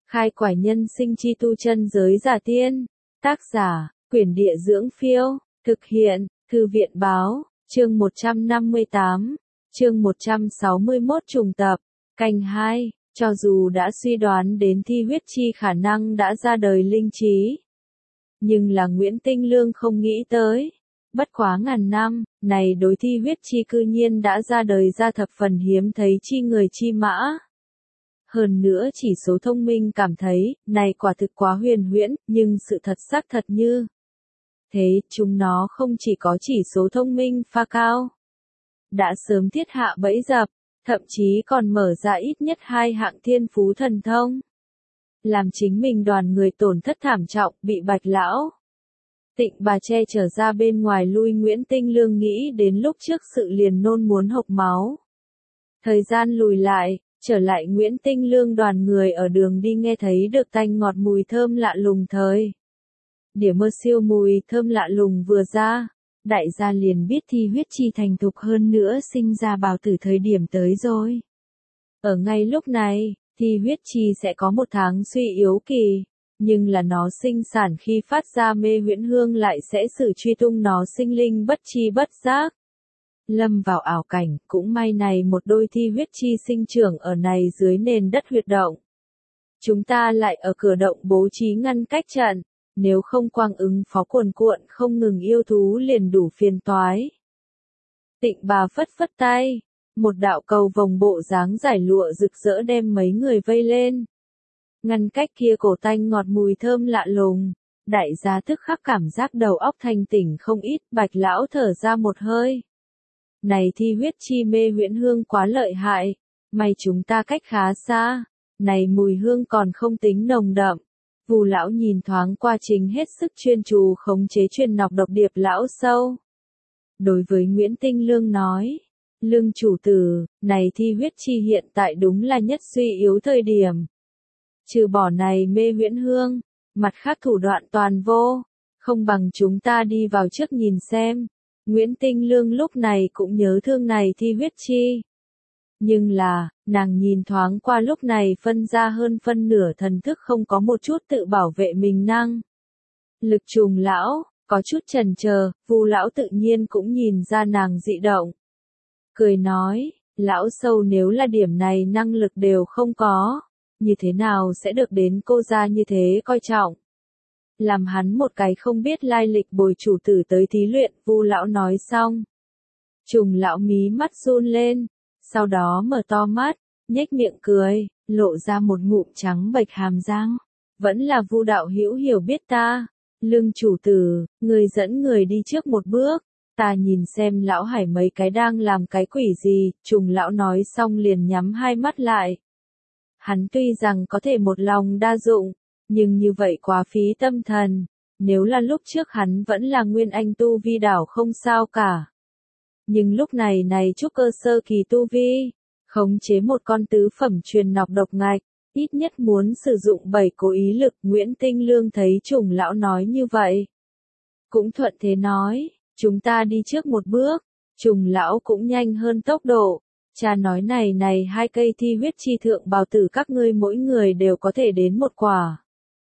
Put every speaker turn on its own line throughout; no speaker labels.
Khai quải nhân sinh chi tu chân giới giả tiên. Tác giả, Quyển Địa Dưỡng Phiêu. Thực hiện, Thư viện Báo. Chương 158. Chương 161 trùng tập. Canh 2. Cho dù đã suy đoán đến thi huyết chi khả năng đã ra đời linh trí, nhưng là Nguyễn Tinh Lương không nghĩ tới. Bất quá ngàn năm, này đối thi huyết chi cư nhiên đã ra đời ra thập phần hiếm thấy chi người chi mã. Hơn nữa chỉ số thông minh cảm thấy, này quả thực quá huyền huyễn, nhưng sự thật xác thật như thế, chúng nó không chỉ có chỉ số thông minh pha cao, đã sớm thiết hạ bẫy dập, thậm chí còn mở ra ít nhất 2 hạng thiên phú thần thông, làm chính mình đoàn người tổn thất thảm trọng, bị Bạch lão Tịnh bà che chở ra bên ngoài lui. Nguyễn Tinh Lương nghĩ đến lúc trước sự liền nôn muốn hộc máu. Thời gian lùi lại, trở lại Nguyễn Tinh Lương đoàn người ở đường đi nghe thấy được tanh ngọt mùi thơm lạ lùng thời điểm mơ siêu mùi thơm lạ lùng vừa ra, đại gia liền biết thi huyết chi thành thục hơn nữa sinh ra bào tử thời điểm tới rồi. Ở ngay lúc này, thi huyết chi sẽ có 1 tháng suy yếu kỳ, nhưng là nó sinh sản khi phát ra mê huyễn hương lại sẽ sự truy tung nó sinh linh bất chi bất giác. Lâm vào ảo cảnh, cũng may này một đôi thi huyết chi sinh trưởng ở này dưới nền đất huyệt động. Chúng ta lại ở cửa động bố trí ngăn cách trận, nếu không quang ứng phó cuồn cuộn không ngừng yêu thú liền đủ phiền toái. Tịnh bà phất phất tay, một đạo cầu vồng bộ dáng giải lụa rực rỡ đem mấy người vây lên. Ngăn cách kia cổ tanh ngọt mùi thơm lạ lùng, đại gia tức khắc cảm giác đầu óc thanh tỉnh không ít. Bạch lão thở ra một hơi. Này thi huyết chi mê huyễn hương quá lợi hại, may chúng ta cách khá xa, này mùi hương còn không tính nồng đậm. Vu lão nhìn thoáng qua chính hết sức chuyên chú khống chế truyền nọc độc điệp lão sâu. Đối với Nguyễn Tinh Lương nói, Lương chủ tử, này thi huyết chi hiện tại đúng là nhất suy yếu thời điểm. Trừ bỏ này mê huyễn hương, mặt khác thủ đoạn toàn vô, không bằng chúng ta đi vào trước nhìn xem. Nguyễn Tinh Lương lúc này cũng nhớ thương này thi huyết chi. Nhưng là, nàng nhìn thoáng qua lúc này phân ra hơn phân nửa thần thức không có một chút tự bảo vệ mình năng. Lực trùng lão, có chút chần chờ, Vu lão tự nhiên cũng nhìn ra nàng dị động. Cười nói, lão sâu nếu là điểm này năng lực đều không có, như thế nào sẽ được đến cô gia như thế coi trọng. Làm hắn một cái không biết lai lịch bồi chủ tử tới thí luyện. Vu lão nói xong, trùng lão mí mắt run lên, sau đó mở to mắt, nhếch miệng cười, lộ ra một ngụm trắng bệch hàm răng. Vẫn là Vu đạo hữu hiểu biết ta. Lương chủ tử, người dẫn người đi trước một bước, ta nhìn xem lão Hải mấy cái đang làm cái quỷ gì. Trùng lão nói xong liền nhắm hai mắt lại. Hắn tuy rằng có thể một lòng đa dụng, nhưng như vậy quá phí tâm thần. Nếu là lúc trước hắn vẫn là nguyên anh tu vi đảo không sao cả. Nhưng lúc này trúc cơ sơ kỳ tu vi, khống chế một con tứ phẩm truyền nọc độc ngạch, ít nhất muốn sử dụng 7 cố ý lực. Nguyễn Tinh Lương thấy trùng lão nói như vậy, cũng thuận thế nói, chúng ta đi trước một bước. Trùng lão cũng nhanh hơn tốc độ. Cha nói này 2 cây thi huyết chi thượng bào tử các ngươi mỗi người đều có thể đến 1 quả.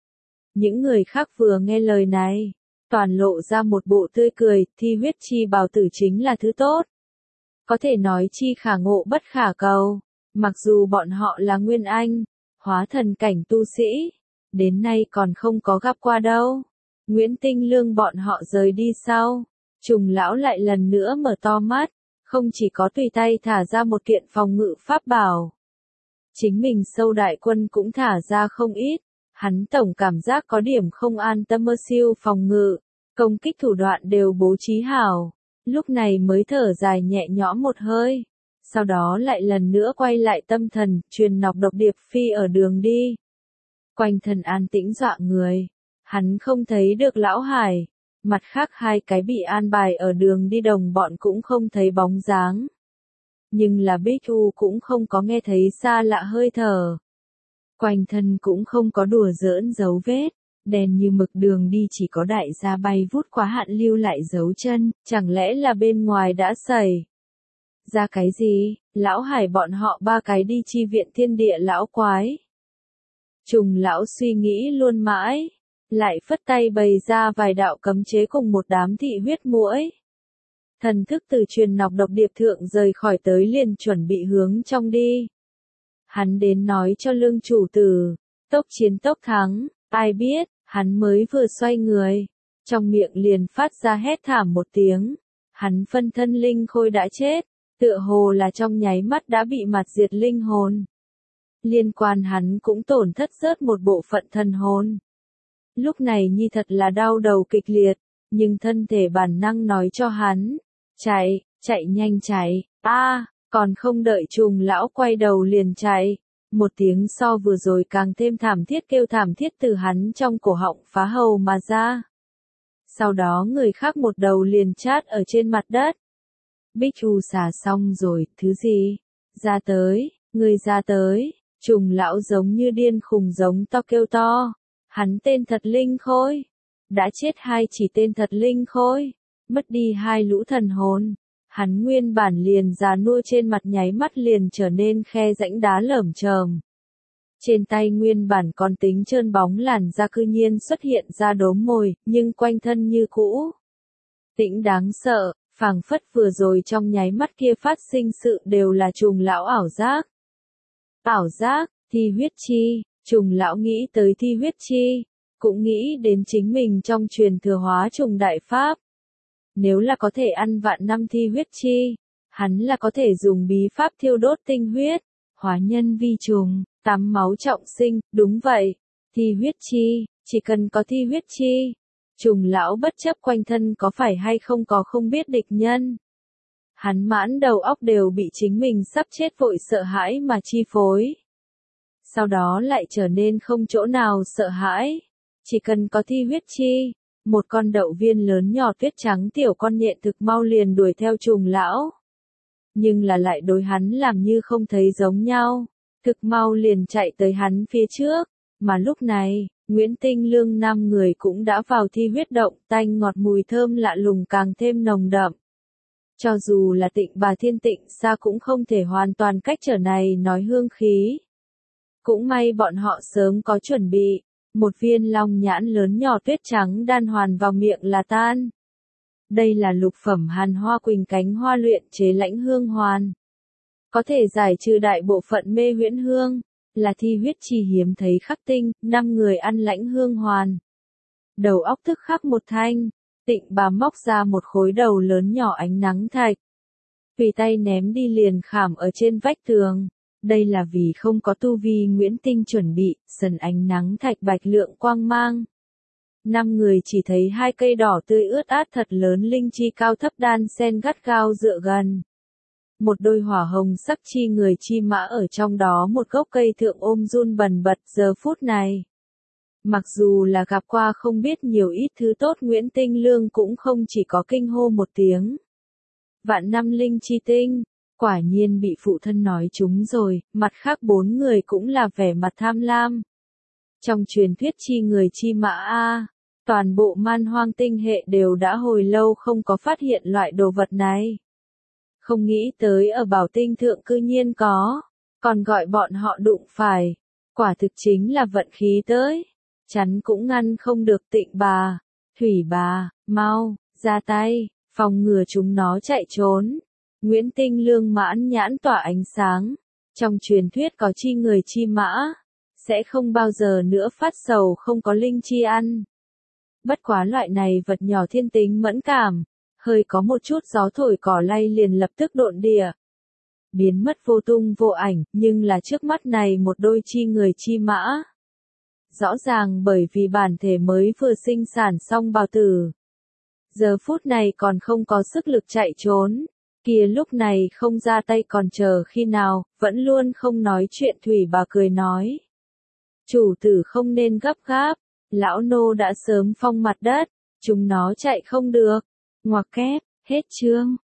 Những người khác vừa nghe lời này, toàn lộ ra một bộ tươi cười. Thi huyết chi bào tử chính là thứ tốt, có thể nói chi khả ngộ bất khả cầu. Mặc dù bọn họ là nguyên anh, hóa thần cảnh tu sĩ, đến nay còn không có gặp qua đâu. Nguyễn Tinh Lương bọn họ rời đi sau, trùng lão lại lần nữa mở to mắt, không chỉ có tùy tay thả ra một kiện phòng ngự pháp bảo, chính mình sâu đại quân cũng thả ra không ít. Hắn tổng cảm giác có điểm không an tâm. Mơ siêu phòng ngự, công kích thủ đoạn đều bố trí hảo, lúc này mới thở dài nhẹ nhõm một hơi. Sau đó lại lần nữa quay lại tâm thần, truyền nọc độc điệp phi ở đường đi. Quanh thân an tĩnh dọa người, hắn không thấy được lão Hải, mặt khác 2 cái bị an bài ở đường đi đồng bọn cũng không thấy bóng dáng. Nhưng là Bích U cũng không có nghe thấy xa lạ hơi thở. Quanh thân cũng không có đùa giỡn dấu vết, đen như mực đường đi chỉ có đại gia bay vút quá hạn lưu lại dấu chân. Chẳng lẽ là bên ngoài đã xảy ra cái gì? Lão Hải bọn họ 3 cái đi chi viện thiên địa lão quái. Trùng lão suy nghĩ luôn mãi, lại phất tay bày ra vài đạo cấm chế cùng một đám thị huyết muỗi. Thần thức từ truyền nọc độc điệp thượng rời khỏi tới liền chuẩn bị hướng trong đi. Hắn đến nói cho lương chủ tử, tốc chiến tốc thắng, ai biết, hắn mới vừa xoay người, trong miệng liền phát ra hét thảm một tiếng. Hắn phân thân linh khôi đã chết, tựa hồ là trong nháy mắt đã bị mạt diệt linh hồn. Liên quan hắn cũng tổn thất rớt một bộ phận thần hồn. Lúc này Nhi thật là đau đầu kịch liệt, nhưng thân thể bản năng nói cho hắn, chạy, chạy nhanh chạy, còn không đợi trùng lão quay đầu liền chạy. Một tiếng so vừa rồi càng thêm thảm thiết kêu thảm thiết từ hắn trong cổ họng phá hầu mà ra. Sau đó người khác một đầu liền chát ở trên mặt đất. Bích U xà xong rồi, thứ gì? Ra tới, người ra tới, trùng lão giống như điên khùng giống to kêu to. Hắn tên thật Linh Khôi. Đã chết hai chỉ tên thật Linh Khôi. Mất đi hai lũ thần hồn. Hắn nguyên bản liền già nua trên mặt nháy mắt liền trở nên khe rãnh đá lởm chởm. Trên tay nguyên bản còn tính trơn bóng làn da cư nhiên xuất hiện ra đốm mồi, nhưng quanh thân như cũ. Tĩnh đáng sợ, phảng phất vừa rồi trong nháy mắt kia phát sinh sự đều là trùng lão ảo giác. Ảo giác, thi huyết chi, trùng lão nghĩ tới thi huyết chi, cũng nghĩ đến chính mình trong truyền thừa hóa trùng đại pháp. Nếu là có thể ăn vạn năm thi huyết chi, hắn là có thể dùng bí pháp thiêu đốt tinh huyết, hóa nhân vi trùng, tắm máu trọng sinh, đúng vậy. Thi huyết chi, chỉ cần có thi huyết chi, trùng lão bất chấp quanh thân có phải hay không có không biết địch nhân. Hắn mãn đầu óc đều bị chính mình sắp chết vội sợ hãi mà chi phối. Sau đó lại trở nên không chỗ nào sợ hãi. Chỉ cần có thi huyết chi, một con đậu viên lớn nhỏ tuyết trắng tiểu con nhện thực mau liền đuổi theo trùng lão. Nhưng là lại đối hắn làm như không thấy giống nhau, thực mau liền chạy tới hắn phía trước, mà lúc này, Nguyễn Tinh Lương 5 người cũng đã vào thi huyết động, tanh ngọt mùi thơm lạ lùng càng thêm nồng đậm. Cho dù là Tịnh Bà Thiên Tịnh Sa cũng không thể hoàn toàn cách trở này nói hương khí. Cũng may bọn họ sớm có chuẩn bị, một viên long nhãn lớn nhỏ tuyết trắng đan hoàn vào miệng là tan. Đây là lục phẩm hàn hoa quỳnh cánh hoa luyện chế lãnh hương hoàn. Có thể giải trừ đại bộ phận mê huyễn hương, là thi huyết chi hiếm thấy khắc tinh, 5 người ăn lãnh hương hoàn. Đầu óc tức khắc một thanh, Tịnh Bà móc ra một khối đầu lớn nhỏ ánh nắng thạch. Tùy tay ném đi liền khảm ở trên vách tường. Đây là vì không có tu vi Nguyễn Tinh chuẩn bị, sần ánh nắng thạch bạch lượng quang mang. 5 người chỉ thấy hai cây đỏ tươi ướt át thật lớn linh chi cao thấp đan sen gắt gao dựa gần. Một đôi hỏa hồng sắc chi người chi mã ở trong đó một gốc cây thượng ôm run bần bật giờ phút này. Mặc dù là gặp qua không biết nhiều ít thứ tốt Nguyễn Tinh Lương cũng không chỉ có kinh hô một tiếng. Vạn năm linh chi tinh. Quả nhiên bị phụ thân nói chúng rồi, mặt khác 4 người cũng là vẻ mặt tham lam. Trong truyền thuyết chi người chi mã toàn bộ man hoang tinh hệ đều đã hồi lâu không có phát hiện loại đồ vật này. Không nghĩ tới ở bảo tinh thượng cư nhiên có, còn gọi bọn họ đụng phải. Quả thực chính là vận khí tới. Chắn cũng ngăn không được Tịnh Bà, Thủy Bà, mau, ra tay, phòng ngừa chúng nó chạy trốn. Nguyễn Tinh Lương mãn nhãn tỏa ánh sáng. Trong truyền thuyết có chi người chi mã, sẽ không bao giờ nữa phát sầu không có linh chi ăn. Bất quá loại này vật nhỏ thiên tính mẫn cảm, hơi có một chút gió thổi cỏ lay liền lập tức độn địa. Biến mất vô tung vô ảnh, nhưng là trước mắt này một đôi chi người chi mã. Rõ ràng bởi vì bản thể mới vừa sinh sản xong bào tử. Giờ phút này còn không có sức lực chạy trốn. Kia lúc này không ra tay còn chờ khi nào, vẫn luôn không nói chuyện Thủy Bà cười nói. Chủ tử không nên gấp gáp, lão nô đã sớm phong mặt đất, chúng nó chạy không được. Ngoặc kép, hết chương.